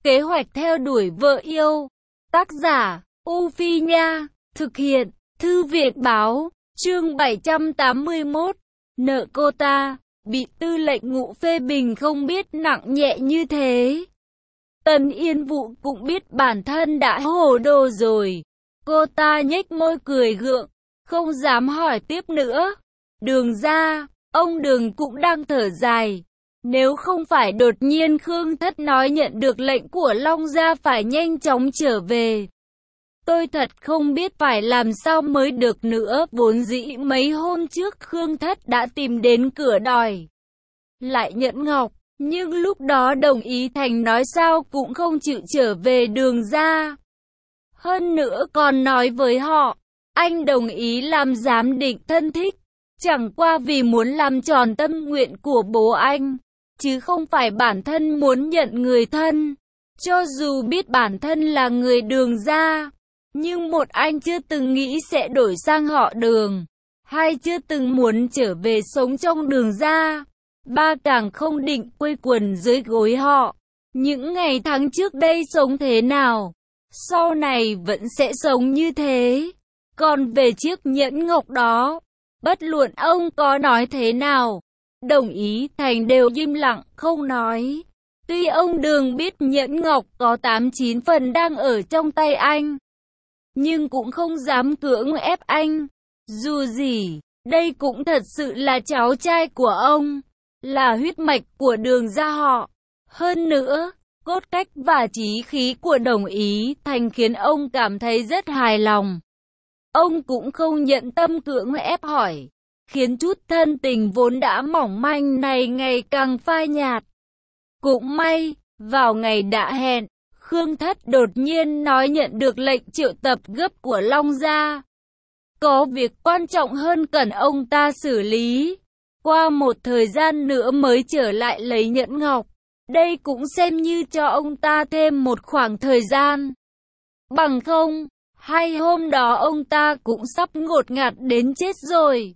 Kế hoạch theo đuổi vợ yêu. Tác giả, U Phi Nha. Thực hiện, Thư viện Báo. Chương 781. Nợ cô ta. Bị tư lệnh Ngụ phê bình không biết nặng nhẹ như thế. Tần Yên Vũ cũng biết bản thân đã hồ đồ rồi. Cô ta nhếch môi cười gượng, không dám hỏi tiếp nữa. Đường ra, ông Đường cũng đang thở dài. Nếu không phải đột nhiên Khương Thất nói nhận được lệnh của Long Gia phải nhanh chóng trở về, tôi thật không biết phải làm sao mới được nữa. Vốn dĩ mấy hôm trước Khương Thất đã tìm đến cửa đòi lại Nhẫn Ngọc, nhưng lúc đó Đồng Ý Thành nói sao cũng không chịu trở về Đường ra. Hơn nữa còn nói với họ, anh đồng ý làm giám định thân thích, chẳng qua vì muốn làm tròn tâm nguyện của bố anh, chứ không phải bản thân muốn nhận người thân. Cho dù biết bản thân là người Đường ra, nhưng một anh chưa từng nghĩ sẽ đổi sang họ Đường, hai chưa từng muốn trở về sống trong Đường ra, ba càng không định quây quần dưới gối họ. Những ngày tháng trước đây sống thế nào, sau này vẫn sẽ sống như thế. Còn về chiếc nhẫn ngọc đó, bất luận ông có nói thế nào, Đồng Ý Thành đều im lặng không nói. Tuy ông Đường biết nhẫn ngọc có 8-9 phần đang ở trong tay anh, nhưng cũng không dám cưỡng ép anh. Dù gì, đây cũng thật sự là cháu trai của ông, là huyết mạch của Đường gia họ. Hơn nữa, cốt cách và chí khí của Đồng Ý Thành khiến ông cảm thấy rất hài lòng. Ông cũng không nhận tâm cưỡng ép hỏi, khiến chút thân tình vốn đã mỏng manh này ngày càng phai nhạt. Cũng may, vào ngày đã hẹn, Khương Thất đột nhiên nói nhận được lệnh triệu tập gấp của Long Gia. Có việc quan trọng hơn cần ông ta xử lý. Qua một thời gian nữa mới trở lại lấy nhẫn ngọc. Đây cũng xem như cho ông ta thêm một khoảng thời gian. Bằng không, hay hôm đó ông ta cũng sắp ngột ngạt đến chết rồi.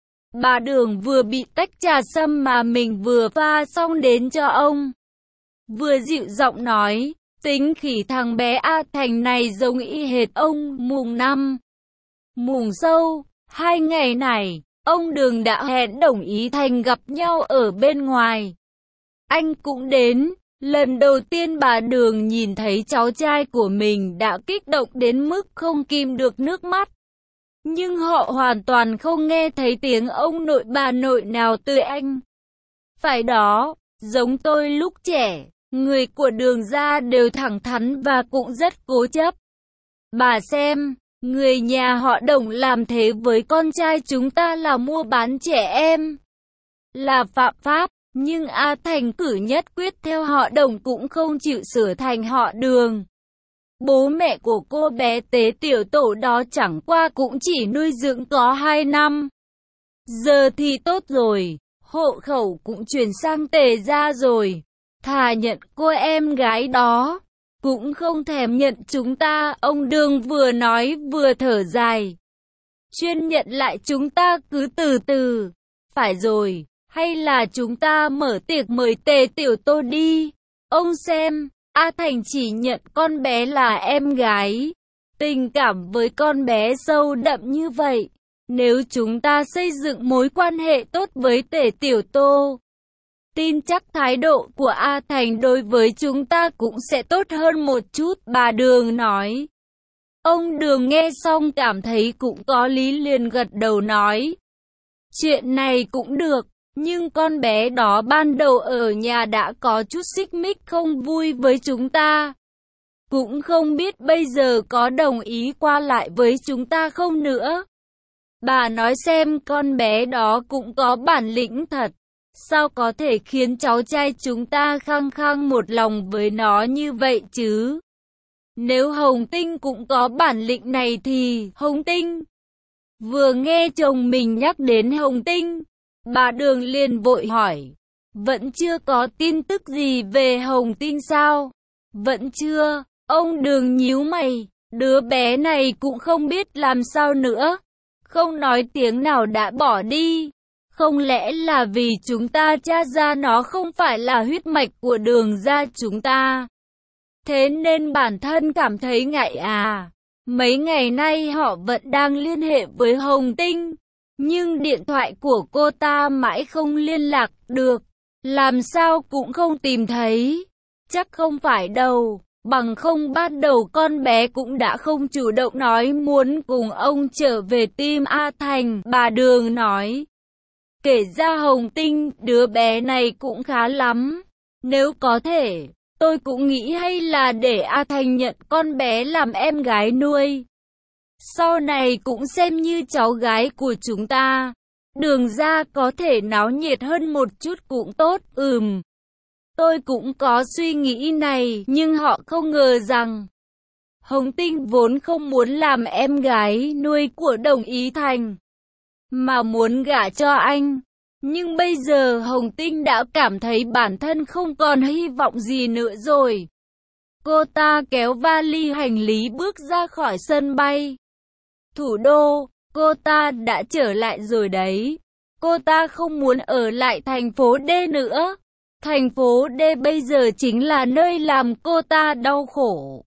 Bà Đường vừa bị tách trà sâm mà mình vừa pha xong đến cho ông, vừa dịu giọng nói, tính khỉ thằng bé A Thành này giống y hệt ông. Mùng 5, mùng Sâu, 2 ngày này, ông Đường đã hẹn Đồng Ý Thành gặp nhau ở bên ngoài. Anh cũng đến. Lần đầu tiên bà Đường nhìn thấy cháu trai của mình đã kích động đến mức không kìm được nước mắt. Nhưng họ hoàn toàn không nghe thấy tiếng ông nội bà nội nào từ anh. Phải đó, giống tôi lúc trẻ, người của Đường gia đều thẳng thắn và cũng rất cố chấp. Bà xem, người nhà họ Đồng làm thế với con trai chúng ta là mua bán trẻ em, là phạm pháp. Nhưng A Thành cử nhất quyết theo họ Đồng cũng không chịu sửa thành họ Đường. Bố mẹ của cô bé Tế Tiểu Tổ đó chẳng qua cũng chỉ nuôi dưỡng có 2 năm. Giờ thì tốt rồi, hộ khẩu cũng chuyển sang Tề gia rồi. Thà nhận cô em gái đó, cũng không thèm nhận chúng ta. Ông Đường vừa nói vừa thở dài. Chuyên nhận lại chúng ta cứ từ từ. Phải rồi. Hay là chúng ta mở tiệc mời Tề Tiểu Tô đi. Ông xem, A Thành chỉ nhận con bé là em gái. Tình cảm với con bé sâu đậm như vậy. Nếu chúng ta xây dựng mối quan hệ tốt với Tề Tiểu Tô, tin chắc thái độ của A Thành đối với chúng ta cũng sẽ tốt hơn một chút, bà Đường nói. Ông Đường nghe xong cảm thấy cũng có lý, liền gật đầu nói. Chuyện này cũng được. Nhưng con bé đó ban đầu ở nhà đã có chút xích mích không vui với chúng ta. Cũng không biết bây giờ có đồng ý qua lại với chúng ta không nữa. Bà nói xem, con bé đó cũng có bản lĩnh thật. Sao có thể khiến cháu trai chúng ta khăng khăng một lòng với nó như vậy chứ? Nếu Hồng Tinh cũng có bản lĩnh này thì... Hồng Tinh? Vừa nghe chồng mình nhắc đến Hồng Tinh, bà Đường liền vội hỏi, vẫn chưa có tin tức gì về Hồng Tinh sao? Vẫn chưa. Ông Đường nhíu mày, đứa bé này cũng không biết làm sao nữa. Không nói tiếng nào đã bỏ đi. Không lẽ là vì chúng ta tra ra nó không phải là huyết mạch của Đường gia chúng ta? thế nên bản thân cảm thấy ngại à. Mấy ngày nay họ vẫn đang liên hệ với Hồng Tinh, nhưng điện thoại của cô ta mãi không liên lạc được, làm sao cũng không tìm thấy. Chắc không phải đâu, bằng không ban đầu con bé cũng đã không chủ động nói muốn cùng ông trở về team A Thành, bà Đường nói. Kể ra Hồng Tinh, đứa bé này cũng khá lắm. Nếu có thể, tôi cũng nghĩ hay là để A Thành nhận con bé làm em gái nuôi. Sau này cũng xem như cháu gái của chúng ta. Đường ra có thể náo nhiệt hơn một chút cũng tốt. Tôi cũng có suy nghĩ này, nhưng họ không ngờ rằng Hồng Tinh vốn không muốn làm em gái nuôi của Đồng Ý Thành, mà muốn gả cho anh. Nhưng bây giờ Hồng Tinh đã cảm thấy bản thân không còn hy vọng gì nữa rồi. Cô ta kéo vali hành lý bước ra khỏi sân bay. Thủ đô, cô ta đã trở lại rồi đấy. Cô ta không muốn ở lại thành phố D nữa. Thành phố D bây giờ chính là nơi làm cô ta đau khổ.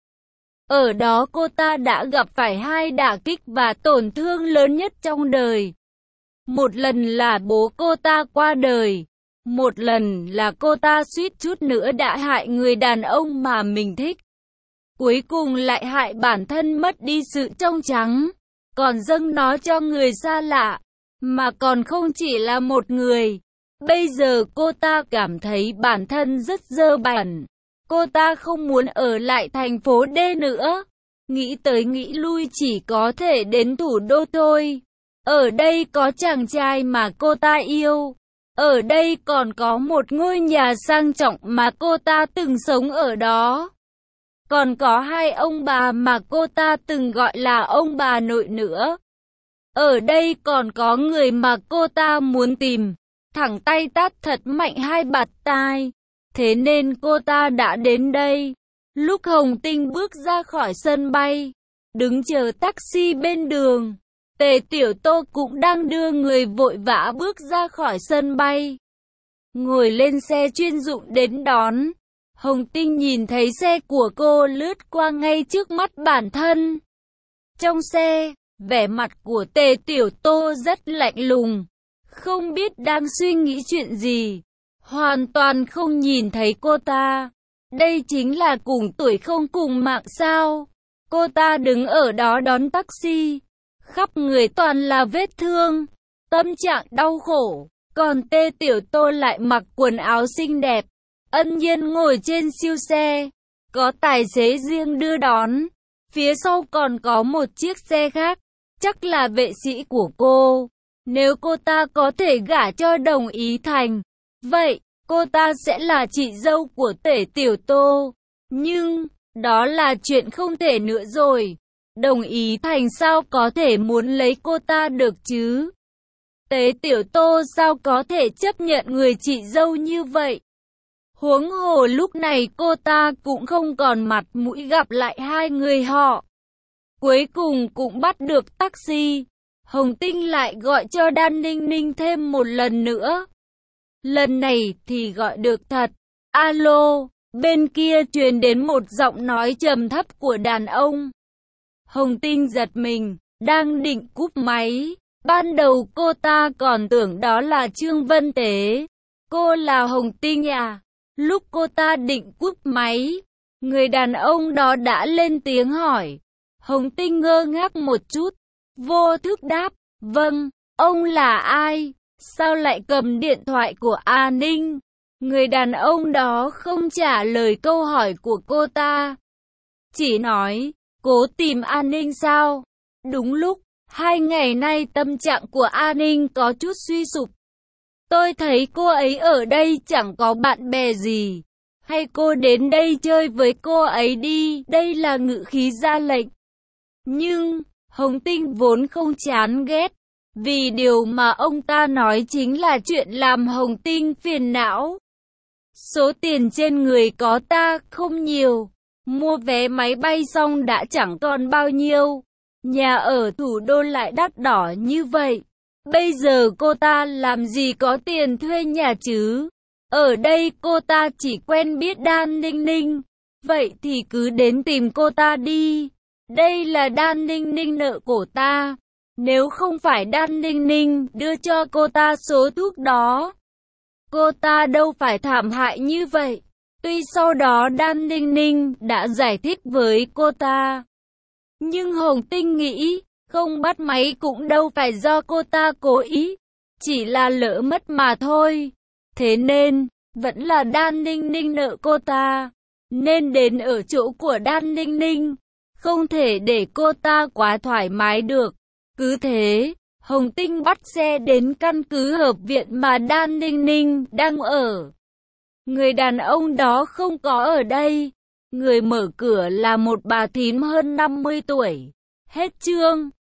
Ở đó cô ta đã gặp phải hai đả kích và tổn thương lớn nhất trong đời. Một lần là bố cô ta qua đời. Một lần là cô ta suýt chút nữa đã hại người đàn ông mà mình thích. Cuối cùng lại hại bản thân mất đi sự trong trắng, còn dâng nó cho người xa lạ, mà còn không chỉ là một người. Bây giờ cô ta cảm thấy bản thân rất dơ bẩn. Cô ta không muốn ở lại thành phố D nữa. Nghĩ tới nghĩ lui chỉ có thể đến thủ đô thôi. Ở đây có chàng trai mà cô ta yêu. Ở đây còn có một ngôi nhà sang trọng mà cô ta từng sống ở đó. Còn có hai ông bà mà cô ta từng gọi là ông bà nội nữa. Ở đây còn có người mà cô ta muốn tìm. Thẳng tay tát thật mạnh hai bạt tai. Thế nên cô ta đã đến đây. Lúc Hồng Tinh bước ra khỏi sân bay, đứng chờ taxi bên đường, Tề Tiểu Tô cũng đang đưa người vội vã bước ra khỏi sân bay, ngồi lên xe chuyên dụng đến đón. Hồng Tinh nhìn thấy xe của cô lướt qua ngay trước mắt bản thân. Trong xe, vẻ mặt của Tề Tiểu Tô rất lạnh lùng, không biết đang suy nghĩ chuyện gì, hoàn toàn không nhìn thấy cô ta. Đây chính là cùng tuổi không cùng mạng sao? Cô ta đứng ở đó đón taxi, khắp người toàn là vết thương, tâm trạng đau khổ. Còn Tề Tiểu Tô lại mặc quần áo xinh đẹp, ân nhiên ngồi trên siêu xe, có tài xế riêng đưa đón. Phía sau còn có một chiếc xe khác, chắc là vệ sĩ của cô. Nếu cô ta có thể gả cho Đồng Ý Thành, vậy cô ta sẽ là chị dâu của Tề Tiểu Tô. Nhưng đó là chuyện không thể nữa rồi. Đồng Ý Thành sao có thể muốn lấy cô ta được chứ? Tề Tiểu Tô sao có thể chấp nhận người chị dâu như vậy? Huống hồ lúc này cô ta cũng không còn mặt mũi gặp lại hai người họ. Cuối cùng cũng bắt được taxi. Hồng Tinh lại gọi cho Đan Ninh Ninh thêm một lần nữa. Lần này thì gọi được thật. Alo, bên kia truyền đến một giọng nói trầm thấp của đàn ông. Hồng Tinh giật mình, đang định cúp máy. Ban đầu cô ta còn tưởng đó là Trương Vân Tế. Cô là Hồng Tinh à? Lúc cô ta định cúp máy, người đàn ông đó đã lên tiếng hỏi. Hồng Tinh ngơ ngác một chút, vô thức đáp, vâng, ông là ai? Sao lại cầm điện thoại của A Ninh? Người đàn ông đó không trả lời câu hỏi của cô ta, chỉ nói, cố tìm A Ninh sao? Đúng lúc, 2 ngày nay tâm trạng của A Ninh có chút suy sụp. Tôi thấy cô ấy ở đây chẳng có bạn bè gì. Hay cô đến đây chơi với cô ấy đi, đây là ngữ khí ra lệnh. Nhưng, Hồng Tinh vốn không chán ghét, vì điều mà ông ta nói chính là chuyện làm Hồng Tinh phiền não. Số tiền trên người có ta không nhiều, mua vé máy bay xong đã chẳng còn bao nhiêu. Nhà ở thủ đô lại đắt đỏ như vậy. Bây giờ cô ta làm gì có tiền thuê nhà chứ? Ở đây cô ta chỉ quen biết Đan Ninh Ninh. Vậy thì cứ đến tìm cô ta đi. Đây là Đan Ninh Ninh nợ của ta. Nếu không phải Đan Ninh Ninh đưa cho cô ta số thuốc đó, cô ta đâu phải thảm hại như vậy. Tuy sau đó Đan Ninh Ninh đã giải thích với cô ta, nhưng Hồng Tinh nghĩ, không bắt máy cũng đâu phải do cô ta cố ý, chỉ là lỡ mất mà thôi. Thế nên, vẫn là Đan Ninh Ninh nợ cô ta, nên đến ở chỗ của Đan Ninh Ninh, không thể để cô ta quá thoải mái được. Cứ thế, Hồng Tinh bắt xe đến căn cứ hợp viện mà Đan Ninh Ninh đang ở. Người đàn ông đó không có ở đây. Người mở cửa là một bà thím hơn 50 tuổi. Hết chương.